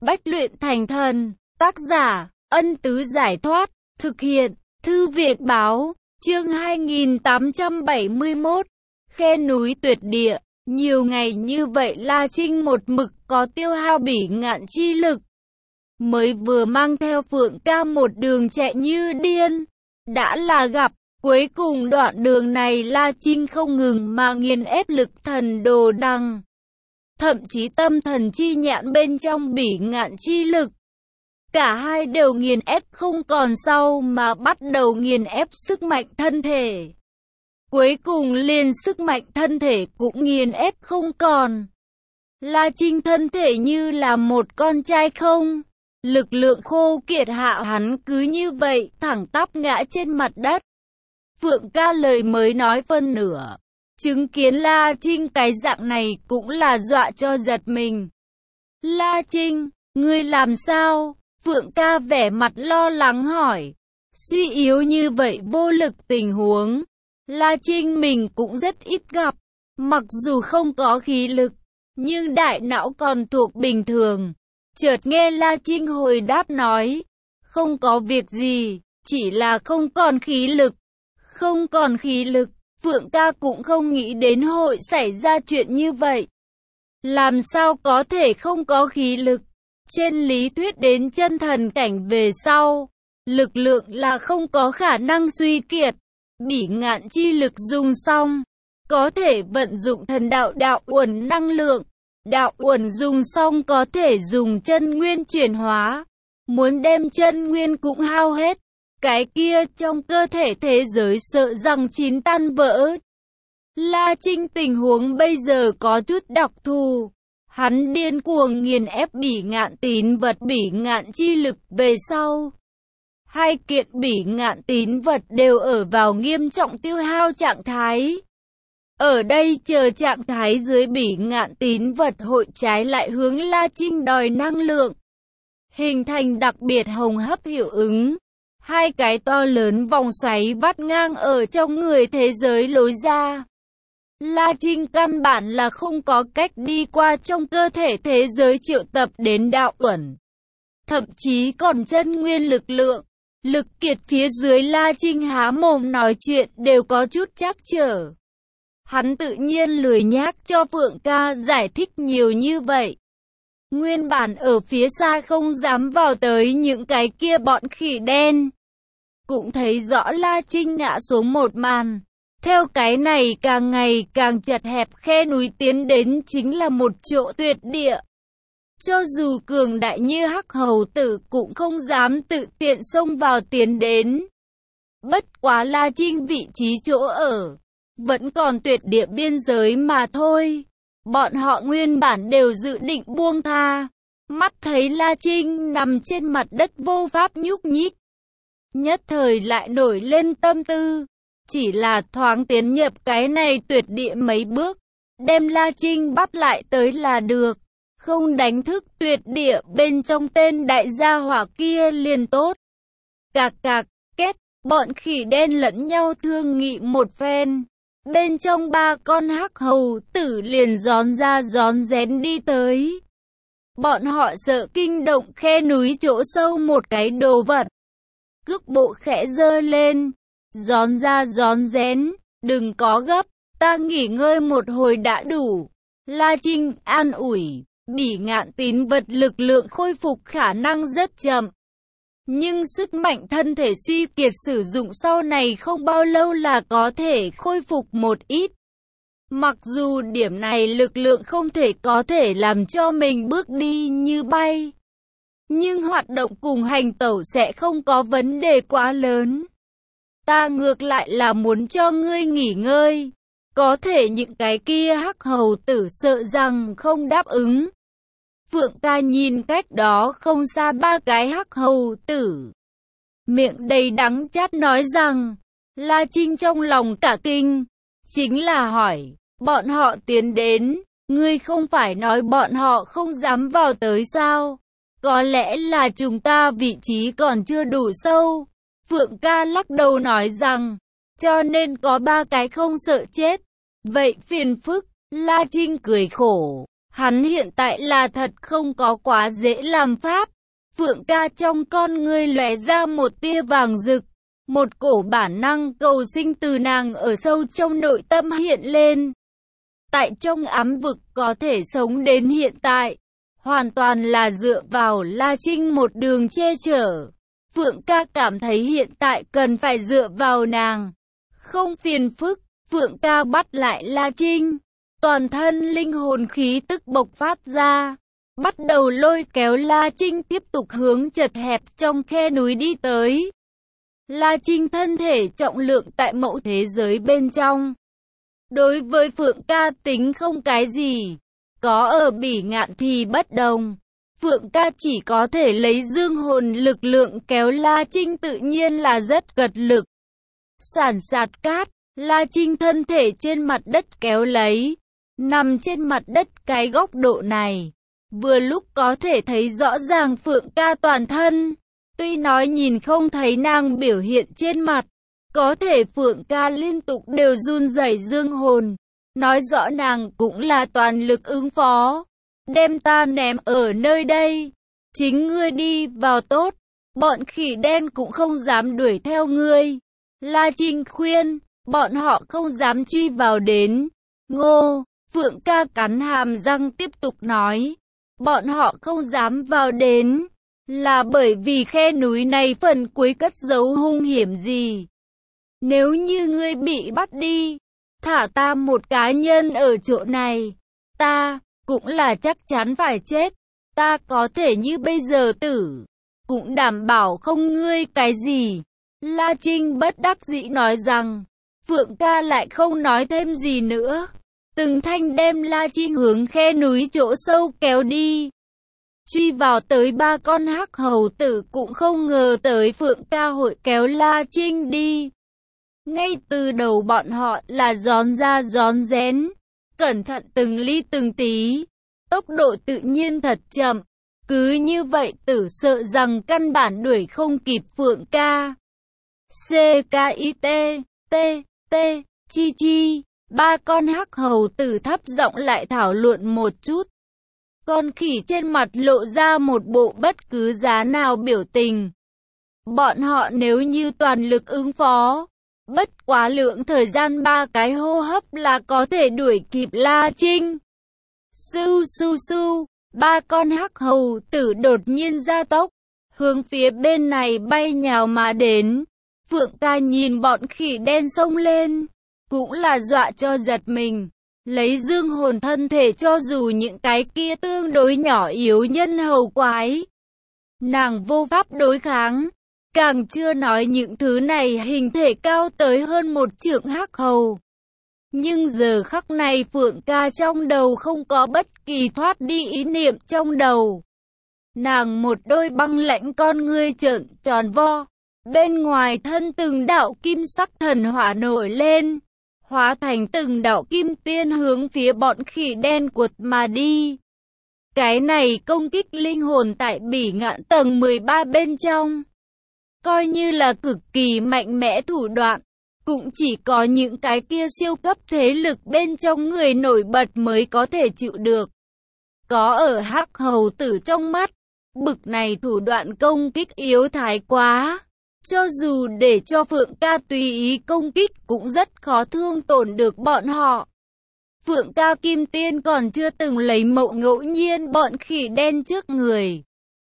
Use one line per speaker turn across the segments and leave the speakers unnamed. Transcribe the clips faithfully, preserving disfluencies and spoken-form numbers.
Bách luyện thành thần. Tác giả, Ân Tứ Giải Thoát. Thực hiện, Thư Việt Báo. Chương hai nghìn tám trăm bảy mươi mốt. Khe núi tuyệt địa. Nhiều ngày như vậy La Trinh một mực có tiêu hao bỉ ngạn chi lực. Mới vừa mang theo Phượng Ca một đường chạy như điên. Đã là gặp. Cuối cùng đoạn đường này La Trinh không ngừng mà nghiền ép lực thần đồ đằng. Thậm chí tâm thần chi nhãn bên trong bỉ ngạn chi lực. Cả hai đều nghiền ép không còn sau mà bắt đầu nghiền ép sức mạnh thân thể. Cuối cùng liền sức mạnh thân thể cũng nghiền ép không còn. La Trinh thân thể như là một con trai không. Lực lượng khô kiệt hạ hắn cứ như vậy thẳng tắp ngã trên mặt đất. Phượng Ca lời mới nói phân nửa. Chứng kiến La Trinh cái dạng này cũng là dọa cho giật mình. La Trinh, ngươi làm sao? Phượng Ca vẻ mặt lo lắng hỏi. Suy yếu như vậy vô lực tình huống. La Trinh mình cũng rất ít gặp. Mặc dù không có khí lực, nhưng đại não còn thuộc bình thường. Chợt nghe La Trinh hồi đáp nói. Không có việc gì, chỉ là không còn khí lực. Không còn khí lực. Phượng Ca cũng không nghĩ đến hội xảy ra chuyện như vậy. Làm sao có thể không có khí lực? Trên lý thuyết đến chân thần cảnh về sau, lực lượng là không có khả năng suy kiệt. Bỉ ngạn chi lực dùng xong, có thể vận dụng thần đạo đạo uẩn năng lượng. Đạo uẩn dùng xong có thể dùng chân nguyên chuyển hóa. Muốn đem chân nguyên cũng hao hết. Cái kia trong cơ thể thế giới sợ rằng chín tan vỡ. La Trinh tình huống bây giờ có chút đặc thù. Hắn điên cuồng nghiền ép bỉ ngạn tín vật bỉ ngạn chi lực về sau. Hai kiện bỉ ngạn tín vật đều ở vào nghiêm trọng tiêu hao trạng thái. Ở đây chờ trạng thái dưới bỉ ngạn tín vật hội trái lại hướng La Trinh đòi năng lượng. Hình thành đặc biệt hồng hấp hiệu ứng. Hai cái to lớn vòng xoáy vắt ngang ở trong người thế giới lối ra. La Trinh căn bản là không có cách đi qua trong cơ thể thế giới triệu tập đến đạo uẩn. Thậm chí còn chân nguyên lực lượng. Lực kiệt phía dưới La Trinh há mồm nói chuyện đều có chút trắc trở. Hắn tự nhiên lười nhác cho Phượng Ca giải thích nhiều như vậy. Nguyên bản ở phía xa không dám vào tới những cái kia bọn khỉ đen. Cũng thấy rõ La Trinh ngã xuống một màn. Theo cái này càng ngày càng chật hẹp khe núi tiến đến chính là một chỗ tuyệt địa. Cho dù cường đại như Hắc Hầu Tử cũng không dám tự tiện xông vào tiến đến. Bất quá La Trinh vị trí chỗ ở vẫn còn tuyệt địa biên giới mà thôi. Bọn họ nguyên bản đều dự định buông tha. Mắt thấy La Trinh nằm trên mặt đất vô pháp nhúc nhích. Nhất thời lại nổi lên tâm tư. Chỉ là thoáng tiến nhập cái này tuyệt địa mấy bước. Đem La Trinh bắt lại tới là được. Không đánh thức tuyệt địa bên trong tên đại gia hỏa kia liền tốt. Cạc cạc, két, bọn khỉ đen lẫn nhau thương nghị một phen. Bên trong ba con Hắc Hầu Tử liền gión ra gión rén đi tới. Bọn họ sợ kinh động khe núi chỗ sâu một cái đồ vật. Cước bộ khẽ giơ lên. Gión ra gión rén. Đừng có gấp. Ta nghỉ ngơi một hồi đã đủ. La Trinh an ủi. Bỉ ngạn tín vật lực lượng khôi phục khả năng rất chậm. Nhưng sức mạnh thân thể suy kiệt sử dụng sau này không bao lâu là có thể khôi phục một ít. Mặc dù điểm này lực lượng không thể có thể làm cho mình bước đi như bay. Nhưng hoạt động cùng hành tẩu sẽ không có vấn đề quá lớn. Ta ngược lại là muốn cho ngươi nghỉ ngơi. Có thể những cái kia Hắc Hầu Tử sợ rằng không đáp ứng. Phượng Ca nhìn cách đó không xa ba cái Hắc Hầu Tử. Miệng đầy đắng chát nói rằng. La Trinh trong lòng cả kinh. Chính là hỏi. Bọn họ tiến đến. Ngươi không phải nói bọn họ không dám vào tới sao? Có lẽ là chúng ta vị trí còn chưa đủ sâu. Phượng Ca lắc đầu nói rằng. Cho nên có ba cái không sợ chết. Vậy phiền phức. La Trinh cười khổ. Hắn hiện tại là thật không có quá dễ làm pháp. Phượng ca trong con ngươi lóe ra một tia vàng rực. Một cổ bản năng cầu sinh từ nàng ở sâu trong nội tâm hiện lên. Tại trong ám vực có thể sống đến hiện tại, hoàn toàn là dựa vào La Trinh một đường che chở. Phượng ca cảm thấy hiện tại cần phải dựa vào nàng. Không phiền phức, Phượng ca bắt lại La Trinh. Toàn thân linh hồn khí tức bộc phát ra. Bắt đầu lôi kéo La Trinh tiếp tục hướng chật hẹp trong khe núi đi tới. La Trinh thân thể trọng lượng tại mẫu thế giới bên trong. Đối với Phượng ca tính không cái gì. Có ở Bỉ Ngạn thì bất đồng. Phượng ca chỉ có thể lấy dương hồn lực lượng kéo La Trinh tự nhiên là rất cật lực. Sản sạt cát, La Trinh thân thể trên mặt đất kéo lấy. Nằm trên mặt đất cái góc độ này. Vừa lúc có thể thấy rõ ràng Phượng ca toàn thân. Tuy nói nhìn không thấy nàng biểu hiện trên mặt. Có thể Phượng ca liên tục đều run rẩy dương hồn. Nói rõ nàng cũng là toàn lực ứng phó. Đem ta ném ở nơi đây. Chính ngươi đi vào tốt. Bọn khỉ đen cũng không dám đuổi theo ngươi. La Trinh khuyên. Bọn họ không dám truy vào đến. Ngô. Phượng ca cắn hàm răng tiếp tục nói. Bọn họ không dám vào đến. Là bởi vì khe núi này phần cuối cất giấu hung hiểm gì. Nếu như ngươi bị bắt đi. Thả ta một cá nhân ở chỗ này. Ta cũng là chắc chắn phải chết. Ta có thể như bây giờ tử. Cũng đảm bảo không ngươi cái gì. La Trinh bất đắc dĩ nói rằng. Phượng ca lại không nói thêm gì nữa. Từng thanh đem La Trinh hướng khe núi chỗ sâu kéo đi. Truy vào tới ba con hắc hầu tử cũng không ngờ tới Phượng ca hội kéo La Trinh đi. Ngay từ đầu bọn họ là gión ra gión rén. Cẩn thận từng ly từng tí. Tốc độ tự nhiên thật chậm. Cứ như vậy tử sợ rằng căn bản đuổi không kịp Phượng ca. C K I T T T Chi chi. Ba con hắc hầu tử thấp giọng lại thảo luận một chút. Con khỉ trên mặt lộ ra một bộ bất cứ giá nào biểu tình. Bọn họ nếu như toàn lực ứng phó, bất quá lượng thời gian ba cái hô hấp là có thể đuổi kịp La Trinh. Su su su, ba con hắc hầu tử đột nhiên gia tốc, hướng phía bên này bay nhào mà đến. Phượng ca nhìn bọn khỉ đen xông lên. Cũng là dọa cho giật mình. Lấy dương hồn thân thể cho dù những cái kia tương đối nhỏ yếu nhân hầu quái. Nàng vô pháp đối kháng. Càng chưa nói những thứ này hình thể cao tới hơn một trượng hắc hầu. Nhưng giờ khắc này Phượng ca trong đầu không có bất kỳ thoát đi ý niệm trong đầu. Nàng một đôi băng lãnh con ngươi trợn tròn vo. Bên ngoài thân từng đạo kim sắc thần hỏa nổi lên. Hóa thành từng đạo kim tiên hướng phía bọn khỉ đen cuột mà đi. Cái này công kích linh hồn tại Bỉ Ngạn tầng mười ba bên trong. Coi như là cực kỳ mạnh mẽ thủ đoạn. Cũng chỉ có những cái kia siêu cấp thế lực bên trong người nổi bật mới có thể chịu được. Có ở hắc hầu tử trong mắt. Bực này thủ đoạn công kích yếu thái quá. Cho dù để cho Phượng ca tùy ý công kích cũng rất khó thương tổn được bọn họ. Phượng ca kim tiên còn chưa từng lấy mẫu ngẫu nhiên bọn khỉ đen trước người.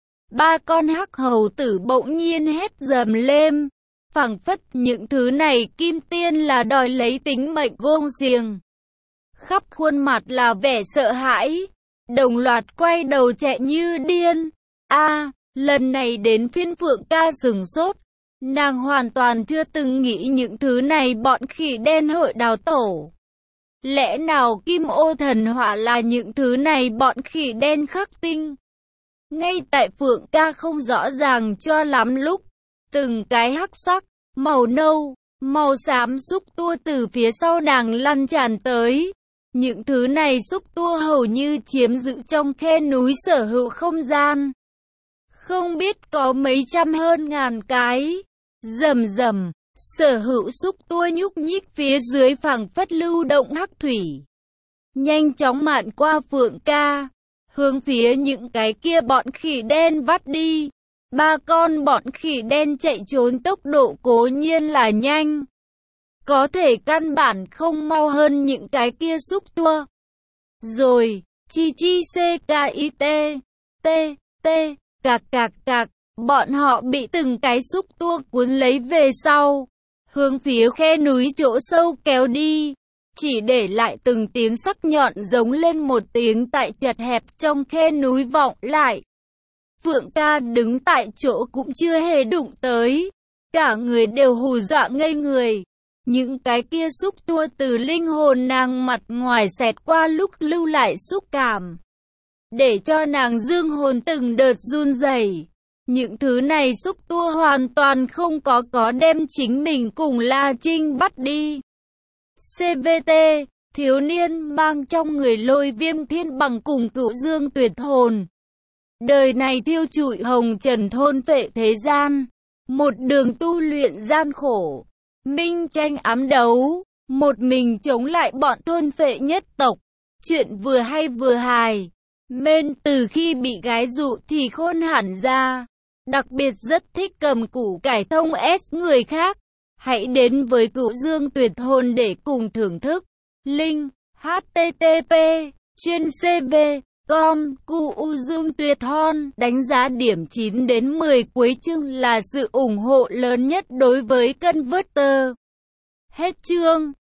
Ba con hắc hầu tử bỗng nhiên hét dầm lên. Phảng phất những thứ này kim tiên là đòi lấy tính mệnh gông xiềng. Khắp khuôn mặt là vẻ sợ hãi. Đồng loạt quay đầu chạy như điên. A, lần này đến phiên Phượng ca sửng sốt. Nàng hoàn toàn chưa từng nghĩ những thứ này bọn khỉ đen hội đào tổ. Lẽ nào kim ô thần hỏa là những thứ này bọn khỉ đen khắc tinh? Ngay tại Phượng ca không rõ ràng cho lắm lúc, từng cái hắc sắc, màu nâu, màu xám xúc tua từ phía sau nàng lăn tràn tới. Những thứ này xúc tua hầu như chiếm giữ trong khe núi sở hữu không gian. Không biết có mấy trăm hơn ngàn cái. Rầm rầm, sở hữu xúc tua nhúc nhích phía dưới phảng phất lưu động hắc thủy. nhanh chóng mạn qua Phượng ca, hướng phía những cái kia bọn khỉ đen vắt đi. Ba con bọn khỉ đen chạy trốn tốc độ cố nhiên là nhanh, có thể căn bản không mau hơn những cái kia xúc tua. Rồi, chi chi c k i t, t, t, cạc cạc cạc, bọn họ bị từng cái xúc tua cuốn lấy về sau, hướng phía khe núi chỗ sâu kéo đi, chỉ để lại từng tiếng sắc nhọn giống lên một tiếng tại chật hẹp trong khe núi vọng lại. Phượng ca đứng tại chỗ cũng chưa hề đụng tới, cả người đều hù dọa ngây người. Những cái kia xúc tua từ linh hồn nàng mặt ngoài xẹt qua lúc lưu lại xúc cảm, để cho nàng dương hồn từng đợt run rẩy. Những thứ này xúc tua hoàn toàn không có có đem chính mình cùng La Trinh bắt đi. xê vê tê, thiếu niên mang trong người Lôi Viêm Thiên Bằng cùng Cửu Dương Tuyệt Hồn. Đời này thiêu trụi hồng trần thôn phệ thế gian, một đường tu luyện gian khổ, minh tranh ám đấu, một mình chống lại bọn thôn phệ nhất tộc. Chuyện vừa hay vừa hài, men từ khi bị gái dụ thì khôn hẳn ra, đặc biệt rất thích cầm củ cải thông S người khác. Hãy đến với Cửu Dương Tuyệt Hồn để cùng thưởng thức. Link h t t p chuyên c v com Cửu Dương Tuyệt Hồn đánh giá điểm chín đến mười cuối chương là sự ủng hộ lớn nhất đối với Converter. Hết chương.